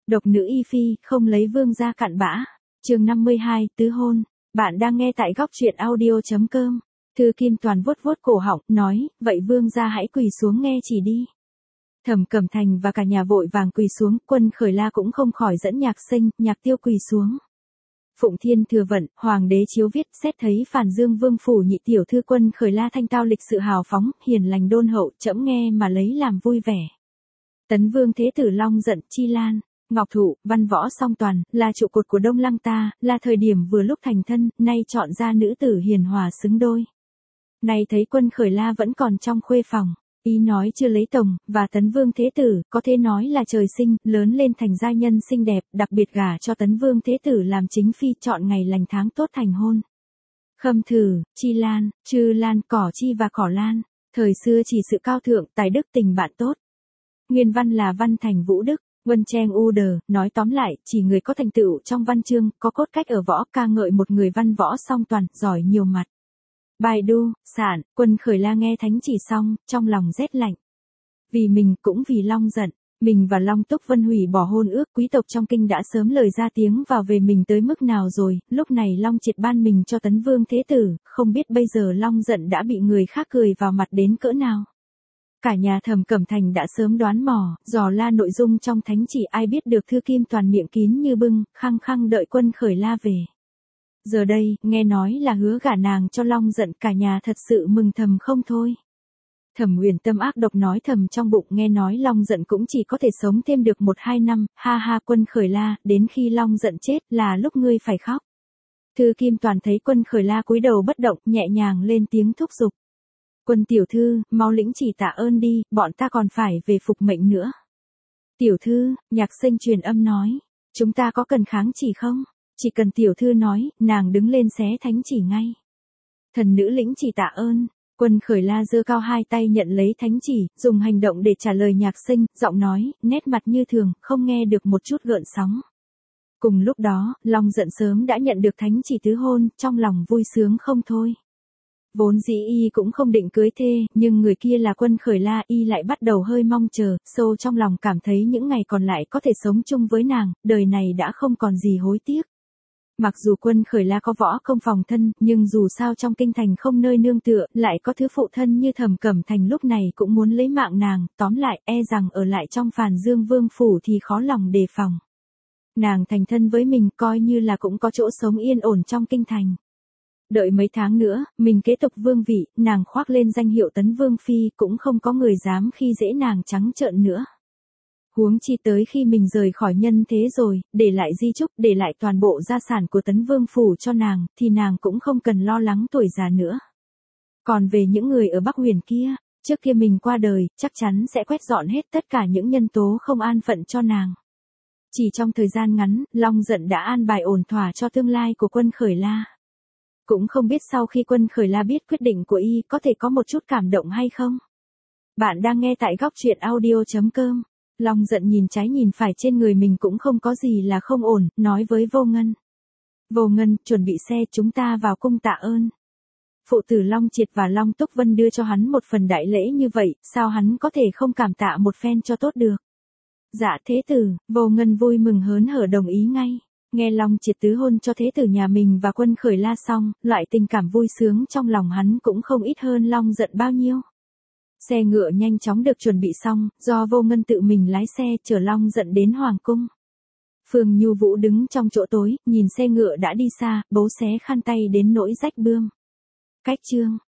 Độc nữ y phi, không lấy vương gia cặn bã. Chương 52, tứ hôn. Bạn đang nghe tại góc truyện audio.com. Thư Kim Toàn vuốt vuốt cổ họng, nói, vậy vương gia hãy quỳ xuống nghe chỉ đi. Thẩm Cẩm Thành và cả nhà vội vàng quỳ xuống, Quân Khởi La cũng không khỏi dẫn Nhạc Sinh, Nhạc Tiêu quỳ xuống. Phụng Thiên Thừa Vận, Hoàng đế chiếu viết, xét thấy Phàn Dương Vương phủ nhị tiểu thư Quân Khởi La thanh tao lịch sự hào phóng, hiền lành đôn hậu, trẫm nghe mà lấy làm vui vẻ. Tấn Vương Thế Tử Long Giận, Chi Lan, Ngọc Thụ, Văn Võ Song Toàn, là trụ cột của Đông Lăng ta, là thời điểm vừa lúc thành thân, nay chọn ra nữ tử hiền hòa xứng đôi. Nay thấy Quân Khởi La vẫn còn trong khuê phòng, ý nói chưa lấy chồng, và Tấn Vương Thế Tử, có thể nói là trời sinh, lớn lên thành giai nhân xinh đẹp, đặc biệt gả cho Tấn Vương Thế Tử làm chính phi, chọn ngày lành tháng tốt thành hôn. Khâm Thử, Chi Lan, Trư Lan, Cỏ Chi và Cỏ Lan, thời xưa chỉ sự cao thượng, tài đức tình bạn tốt. Nguyên văn là Văn Thành Vũ Đức. Vân Trang U Đờ, nói tóm lại, chỉ người có thành tựu trong văn chương, có cốt cách ở võ, ca ngợi một người văn võ song toàn, giỏi nhiều mặt. Bài đu, sạn, Quân Khởi La nghe thánh chỉ xong, trong lòng rét lạnh. Vì mình, cũng vì Long Giận, mình và Long Túc Vân hủy bỏ hôn ước, quý tộc trong kinh đã sớm lời ra tiếng vào về mình tới mức nào rồi, lúc này Long Triệt ban mình cho Tấn Vương Thế Tử, không biết bây giờ Long Giận đã bị người khác cười vào mặt đến cỡ nào. Cả nhà Thẩm Cẩm Thành đã sớm đoán mò, dò la nội dung trong thánh chỉ, ai biết được Thư Kim Toàn miệng kín như bưng, khăng khăng đợi Quân Khởi La về. Giờ đây, nghe nói là hứa gả nàng cho Long Giận, cả nhà thật sự mừng thầm không thôi. Thẩm Uyển Tâm ác độc nói thầm trong bụng, nghe nói Long Giận cũng chỉ có thể sống thêm được 1-2 năm, ha ha. Quân Khởi La, đến khi Long Giận chết là lúc ngươi phải khóc. Thư Kim Toàn thấy Quân Khởi La cúi đầu bất động, nhẹ nhàng lên tiếng thúc giục. Quân tiểu thư, mau lĩnh chỉ tạ ơn đi, bọn ta còn phải về phục mệnh nữa. Tiểu thư, Nhạc Sinh truyền âm nói, chúng ta có cần kháng chỉ không? Chỉ cần tiểu thư nói, nàng đứng lên xé thánh chỉ ngay. Thần nữ lĩnh chỉ tạ ơn. Quân Khởi La giơ cao hai tay nhận lấy thánh chỉ, dùng hành động để trả lời Nhạc Sinh, giọng nói, nét mặt như thường, không nghe được một chút gợn sóng. Cùng lúc đó, Long Giận sớm đã nhận được thánh chỉ tứ hôn, trong lòng vui sướng không thôi. Vốn dĩ y cũng không định cưới thê, nhưng người kia là Quân Khởi La, y lại bắt đầu hơi mong chờ, sâu trong lòng cảm thấy những ngày còn lại có thể sống chung với nàng, đời này đã không còn gì hối tiếc. Mặc dù Quân Khởi La có võ công phòng thân, nhưng dù sao trong kinh thành không nơi nương tựa, lại có thứ phụ thân như Thẩm Cẩm Thành lúc này cũng muốn lấy mạng nàng, tóm lại, e rằng ở lại trong Phàn Dương Vương phủ thì khó lòng đề phòng. Nàng thành thân với mình coi như là cũng có chỗ sống yên ổn trong kinh thành. Đợi mấy tháng nữa, mình kế tục vương vị, nàng khoác lên danh hiệu Tấn Vương Phi, cũng không có người dám khi dễ nàng trắng trợn nữa. Huống chi tới khi mình rời khỏi nhân thế rồi, để lại di chúc, để lại toàn bộ gia sản của Tấn Vương Phủ cho nàng, thì nàng cũng không cần lo lắng tuổi già nữa. Còn về những người ở Bắc Huyền kia, trước kia mình qua đời, chắc chắn sẽ quét dọn hết tất cả những nhân tố không an phận cho nàng. Chỉ trong thời gian ngắn, Long Giận đã an bài ổn thỏa cho tương lai của Quân Khởi La. Cũng không biết sau khi Quân Khởi La biết quyết định của y có thể có một chút cảm động hay không. Bạn đang nghe tại góc truyện audio.com. Long Giận nhìn trái nhìn phải trên người mình cũng không có gì là không ổn, nói với Vô Ngân. Vô Ngân, chuẩn bị xe, chúng ta vào cung tạ ơn. Phụ tử Long Triệt và Long Túc Vân đưa cho hắn một phần đại lễ như vậy, sao hắn có thể không cảm tạ một phen cho tốt được. Dạ thế tử, Vô Ngân vui mừng hớn hở đồng ý ngay. Nghe Long Triệt tứ hôn cho thế tử nhà mình và Quân Khởi La xong, loại tình cảm vui sướng trong lòng hắn cũng không ít hơn Long Giận bao nhiêu. Xe ngựa nhanh chóng được chuẩn bị xong, do Vô Ngân tự mình lái xe chở Long Giận đến Hoàng cung. Phương Nhu Vũ đứng trong chỗ tối, nhìn xe ngựa đã đi xa, bấu xé khăn tay đến nỗi rách bươm. Cách chương